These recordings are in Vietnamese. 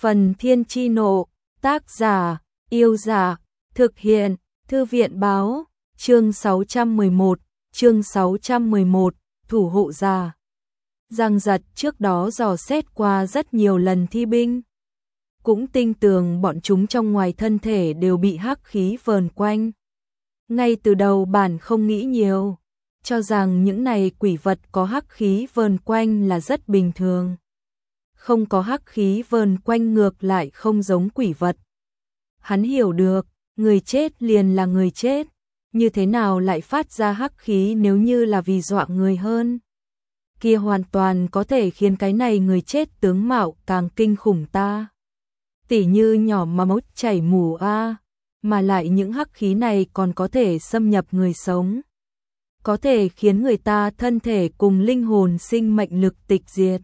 Phần Thiên Chi Nộ, tác giả, Yêu Giả, thực hiện, Thư viện Báo, chương 611, thủ hộ giả. Giang Giật trước đó dò xét qua rất nhiều lần thi binh, cũng tin tưởng bọn chúng trong ngoài thân thể đều bị hắc khí vờn quanh. Ngay từ đầu bản không nghĩ nhiều, cho rằng những này quỷ vật có hắc khí vờn quanh là rất bình thường. Không có hắc khí vờn quanh ngược lại không giống quỷ vật. Hắn hiểu được, người chết liền là người chết, như thế nào lại phát ra hắc khí nếu như là vì dọa người hơn. Kia hoàn toàn có thể khiến cái này người chết tướng mạo càng kinh khủng ta. Tỉ như nhỏ mà mốt chảy mù mà lại những hắc khí này còn có thể xâm nhập người sống. Có thể khiến người ta thân thể cùng linh hồn sinh mệnh lực tịch diệt.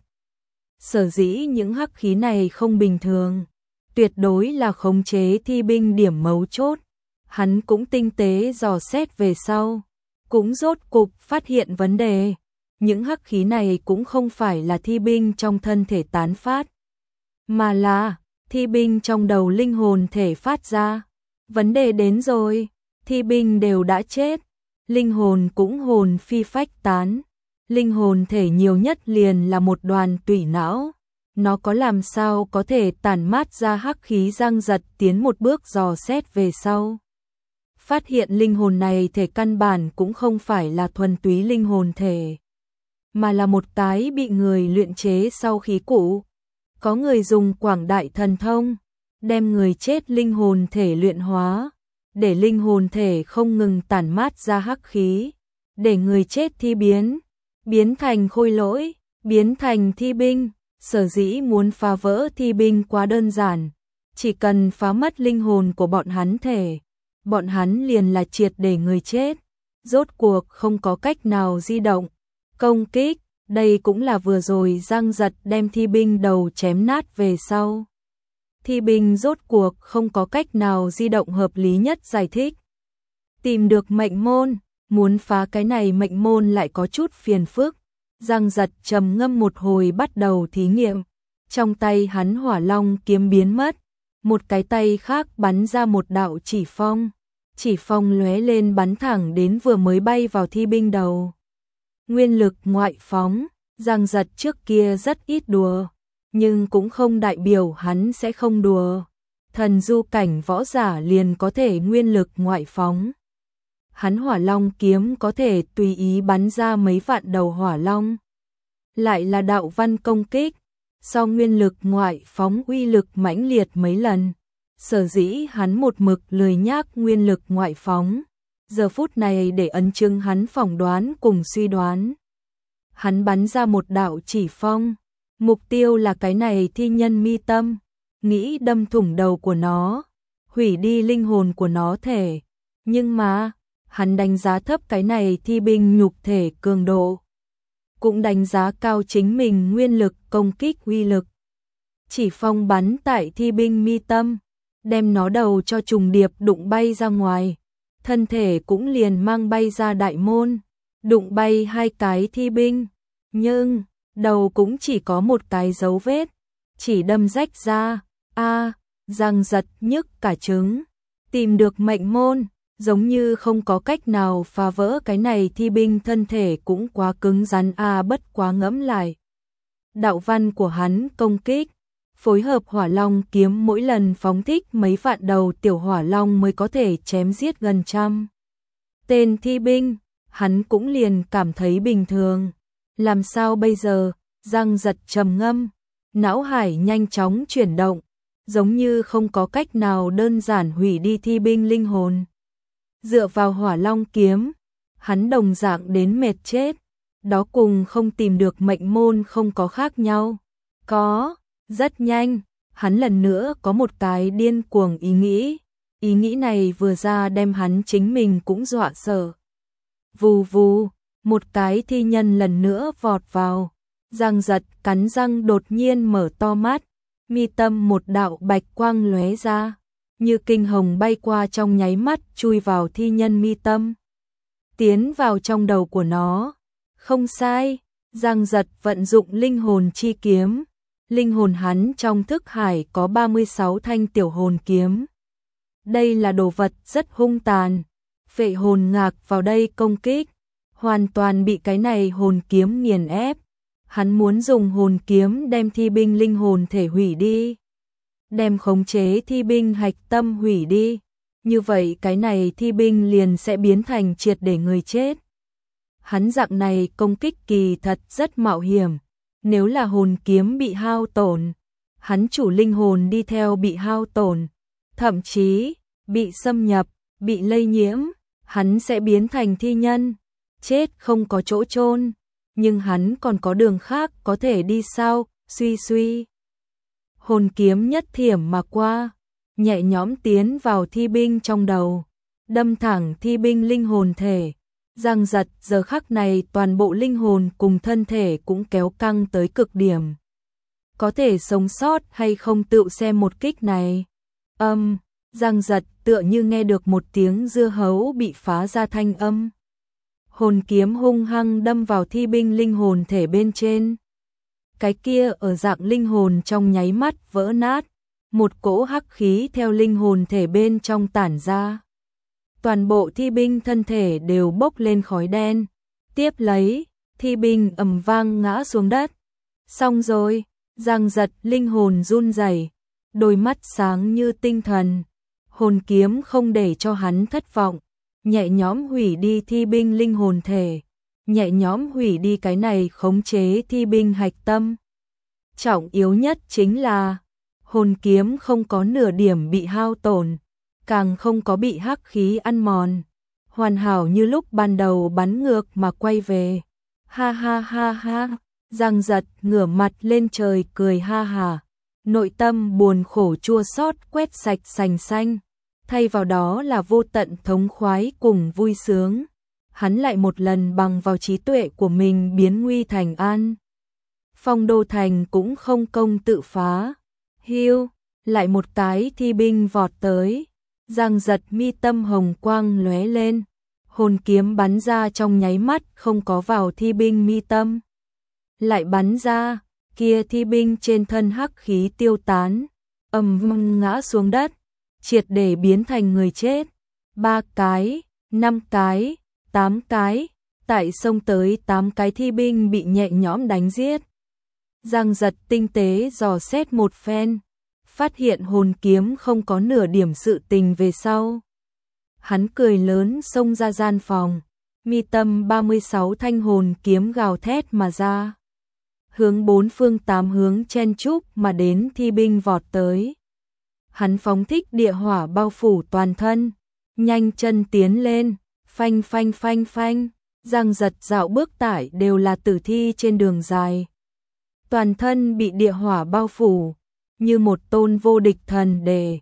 Sở dĩ những hắc khí này không bình thường, tuyệt đối là khống chế thi binh điểm mấu chốt. Hắn cũng tinh tế dò xét về sau, cũng rốt cục phát hiện vấn đề. Những hắc khí này cũng không phải là thi binh trong thân thể tán phát, mà là thi binh trong đầu linh hồn thể phát ra. Vấn đề đến rồi, thi binh đều đã chết, linh hồn cũng hồn phi phách tán. Linh hồn thể nhiều nhất liền là một đoàn tủy não, nó có làm sao có thể tản mát ra hắc khí. Giang Giật tiến một bước dò xét về sau, phát hiện linh hồn này thể căn bản cũng không phải là thuần túy linh hồn thể, mà là một cái bị người luyện chế sau khí cụ. Có người dùng quảng đại thần thông, đem người chết linh hồn thể luyện hóa, để linh hồn thể không ngừng tản mát ra hắc khí, để người chết thi biến thành khôi lỗi, biến thành thi binh. Sở dĩ muốn phá vỡ thi binh quá đơn giản, chỉ cần phá mất linh hồn của bọn hắn thể, bọn hắn liền là triệt để người chết, rốt cuộc không có cách nào di động, công kích. Đây cũng là vừa rồi Giang Giật đem thi binh đầu chém nát về sau. Thi binh rốt cuộc không có cách nào di động hợp lý nhất giải thích. Tìm được mệnh môn, muốn phá cái này mệnh môn lại có chút phiền phức. Giang Giật trầm ngâm một hồi bắt đầu thí nghiệm. Trong tay hắn hỏa long kiếm biến mất, một cái tay khác bắn ra một đạo chỉ phong. Chỉ phong lóe lên bắn thẳng đến vừa mới bay vào thi binh đầu. Nguyên lực ngoại phóng, Giang Giật trước kia rất ít đùa, nhưng cũng không đại biểu hắn sẽ không đùa. Thần du cảnh võ giả liền có thể nguyên lực ngoại phóng. Hắn hỏa long kiếm có thể tùy ý bắn ra mấy vạn đầu hỏa long. Lại là đạo văn công kích, so nguyên lực ngoại phóng uy lực mãnh liệt mấy lần. Sở dĩ hắn một mực lười nhác nguyên lực ngoại phóng. Giờ phút này để ấn chứng hắn phỏng đoán cùng suy đoán. Hắn bắn ra một đạo chỉ phong, mục tiêu là cái này thi nhân mi tâm, nghĩ đâm thủng đầu của nó, hủy đi linh hồn của nó thể. Nhưng mà, hắn đánh giá thấp cái này thi binh nhục thể cường độ, cũng đánh giá cao chính mình nguyên lực công kích uy lực. Chỉ phong bắn tại thi binh mi tâm, đem nó đầu cho trùng điệp đụng bay ra ngoài. Thân thể cũng liền mang bay ra đại môn, đụng bay hai cái thi binh, nhưng đầu cũng chỉ có một cái dấu vết, chỉ đâm rách ra. Giang Giật nhức cả trứng, tìm được mệnh môn, giống như không có cách nào phá vỡ cái này thi binh thân thể cũng quá cứng rắn. Bất quá ngẫm lại, đạo văn của hắn công kích, phối hợp hỏa long kiếm mỗi lần phóng thích mấy vạn đầu tiểu hỏa long mới có thể chém giết gần trăm tên thi binh, hắn cũng liền cảm thấy bình thường. Làm sao bây giờ? Giang Giật trầm ngâm, não hải nhanh chóng chuyển động, giống như không có cách nào đơn giản hủy đi thi binh linh hồn. Dựa vào hỏa long kiếm, hắn đồng dạng đến mệt chết, đó cùng không tìm được mệnh môn không có khác nhau. Rất nhanh, hắn lần nữa có một cái điên cuồng ý nghĩ. Ý nghĩ này vừa ra đem hắn chính mình cũng dọa sợ. Vù vù, một cái thi nhân lần nữa vọt vào. Giang Giật cắn răng đột nhiên mở to mắt, mi tâm một đạo bạch quang lóe ra, như kinh hồng bay qua trong nháy mắt chui vào thi nhân mi tâm, tiến vào trong đầu của nó. Không sai, Giang Giật vận dụng linh hồn chi kiếm, Linh hồn hắn trong thức hải có 36 thanh tiểu hồn kiếm. Đây là đồ vật rất hung tàn. Phệ hồn ngạc vào đây công kích, hoàn toàn bị cái này hồn kiếm nghiền ép. Hắn muốn dùng hồn kiếm đem thi binh linh hồn thể hủy đi, đem khống chế thi binh hạch tâm hủy đi. Như vậy cái này thi binh liền sẽ biến thành triệt để người chết. Hắn dạng này công kích kỳ thật rất mạo hiểm. Nếu là hồn kiếm bị hao tổn, hắn chủ linh hồn đi theo bị hao tổn, thậm chí bị xâm nhập, bị lây nhiễm, hắn sẽ biến thành thi nhân, chết không có chỗ chôn. Nhưng hắn còn có đường khác có thể đi sao? Suy. Hồn kiếm nhất thiểm mà qua, nhẹ nhõm tiến vào thi binh trong đầu, đâm thẳng thi binh linh hồn thể. Giang giật giờ khắc này toàn bộ linh hồn cùng thân thể cũng kéo căng tới cực điểm. Có thể sống sót hay không tự xem một kích này. Giang giật tựa như nghe được một tiếng dưa hấu bị phá ra thanh âm. Hồn kiếm hung hăng đâm vào thi binh linh hồn thể bên trên. Cái kia ở dạng linh hồn trong nháy mắt vỡ nát, một cỗ hắc khí theo linh hồn thể bên trong tản ra. Toàn bộ thi binh thân thể đều bốc lên khói đen. Tiếp lấy, thi binh ầm vang ngã xuống đất. Xong rồi, Giang giật linh hồn run rẩy, đôi mắt sáng như tinh thần. Hồn kiếm không để cho hắn thất vọng, nhẹ nhõm hủy đi thi binh linh hồn thể, nhẹ nhõm hủy đi cái này khống chế thi binh hạch tâm. Trọng yếu nhất chính là hồn kiếm không có nửa điểm bị hao tổn, càng không có bị hắc khí ăn mòn, hoàn hảo như lúc ban đầu bắn ngược mà quay về. Ha ha ha ha, Giang giật ngửa mặt lên trời cười ha hà, nội tâm buồn khổ chua xót quét sạch sành xanh, thay vào đó là vô tận thống khoái cùng vui sướng. Hắn lại một lần bằng vào trí tuệ của mình biến nguy thành an. Phong Đô Thành cũng không công tự phá. Hiu, lại một cái thi binh vọt tới. Giang giật mi tâm hồng quang lóe lên, hồn kiếm bắn ra trong nháy mắt không có vào thi binh mi tâm. Lại bắn ra, kia thi binh trên thân hắc khí tiêu tán, vang ngã xuống đất, triệt để biến thành người chết. 3 cái, 5 cái, 8 cái, tại sông tới 8 cái thi binh bị nhẹ nhõm đánh giết. Giang giật tinh tế dò xét một phen, phát hiện hồn kiếm không có nửa điểm sự tình về sau. Hắn cười lớn xông ra gian phòng, mi tâm 36 thanh hồn kiếm gào thét mà ra. Hướng 4 phương 8 hướng chen chúc mà đến thi binh vọt tới. Hắn phóng thích địa hỏa bao phủ toàn thân, nhanh chân tiến lên, phanh phanh phanh phanh, Giang giật dạo bước tải đều là tử thi trên đường dài. Toàn thân bị địa hỏa bao phủ, như một tôn vô địch thần đề.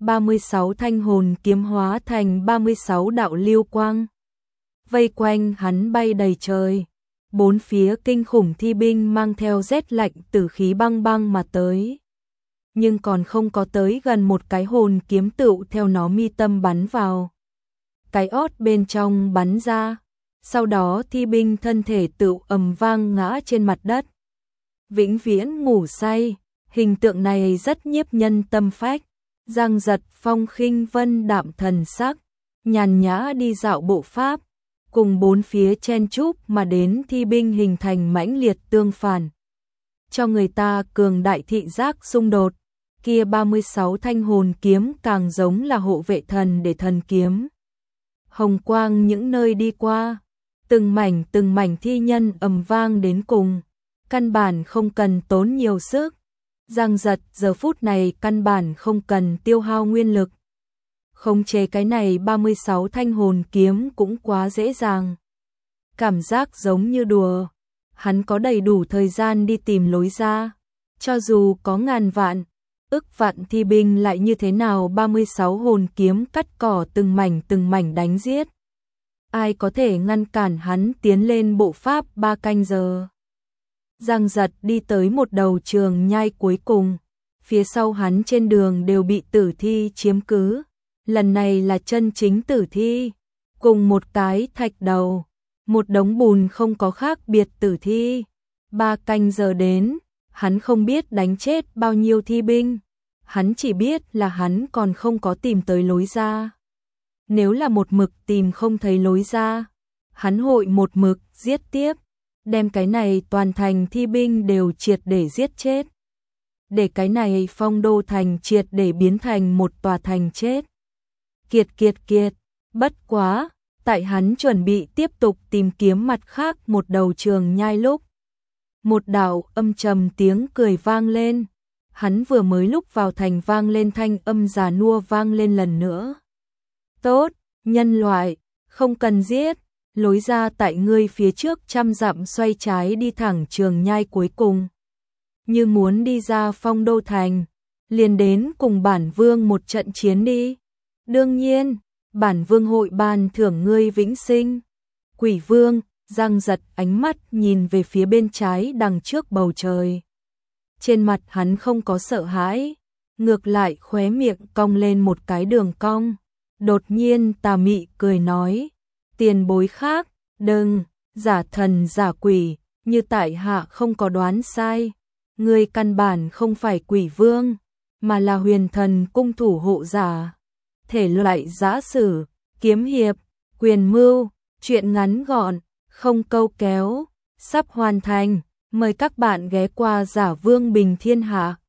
36 thanh hồn kiếm hóa thành 36 đạo lưu quang, vây quanh hắn bay đầy trời. 4 phía kinh khủng thi binh mang theo rét lạnh tử khí băng băng mà tới. Nhưng còn không có tới gần một cái hồn kiếm tựu theo nó mi tâm bắn vào. Cái ót bên trong bắn ra, sau đó thi binh thân thể tựu ầm vang ngã trên mặt đất. Vĩnh viễn ngủ say, hình tượng này rất nhiếp nhân tâm phách. Giang giật phong khinh vân đạm thần sắc, nhàn nhã đi dạo bộ pháp, cùng 4 phía chen chúc mà đến thi binh hình thành mãnh liệt tương phản, cho người ta cường đại thị giác xung đột. Kia 36 thanh hồn kiếm càng giống là hộ vệ thần để thần kiếm. Hồng quang những nơi đi qua, từng mảnh thi nhân ầm vang đến cùng, căn bản không cần tốn nhiều sức. Giang giật giờ phút này căn bản không cần tiêu hao nguyên lực. Khống chế cái này 36 thanh hồn kiếm cũng quá dễ dàng. Cảm giác giống như đùa. Hắn có đầy đủ thời gian đi tìm lối ra. Cho dù có ngàn vạn, ức vạn thi binh lại như thế nào 36 hồn kiếm cắt cỏ từng mảnh đánh giết. Ai có thể ngăn cản hắn tiến lên bộ pháp 3 canh giờ. Giang giật đi tới một đầu trường nhai cuối cùng, phía sau hắn trên đường đều bị tử thi chiếm cứ. Lần này là chân chính tử thi, cùng một cái thạch đầu, một đống bùn không có khác biệt tử thi. 3 canh giờ đến, Hắn không biết đánh chết bao nhiêu thi binh, hắn chỉ biết là hắn còn không có tìm tới lối ra. Nếu là một mực tìm không thấy lối ra, hắn hội một mực giết tiếp, đem cái này toàn thành thi binh đều triệt để giết chết. Để cái này Phong Đô thành triệt để biến thành một tòa thành chết. Kiệt, bất quá, tại hắn chuẩn bị tiếp tục tìm kiếm mặt khác một đầu trường nhai lúc. Một đạo âm trầm tiếng cười vang lên, hắn vừa mới lúc vào thành vang lên thanh âm già nua vang lên lần nữa. Tốt, nhân loại, không cần giết, lối ra tại ngươi phía trước 100 dặm xoay trái đi thẳng trường nhai cuối cùng. Như muốn đi ra Phong Đô thành, liền đến cùng bản vương một trận chiến đi. Đương nhiên, bản vương hội ban thưởng ngươi vĩnh sinh. Quỷ vương, Giang giật ánh mắt nhìn về phía bên trái đằng trước bầu trời. Trên mặt hắn không có sợ hãi, ngược lại khóe miệng cong lên một cái đường cong. Đột nhiên tà mị cười nói, tiền bối khác, đừng, giả thần giả quỷ, như tại hạ không có đoán sai. Ngươi căn bản không phải quỷ vương, mà là huyền thần cung thủ hộ giả. Thể loại giã sử, kiếm hiệp, quyền mưu, chuyện ngắn gọn, không câu kéo, sắp hoàn thành. Mời các bạn ghé qua Giả Vương Bình Thiên Hạ.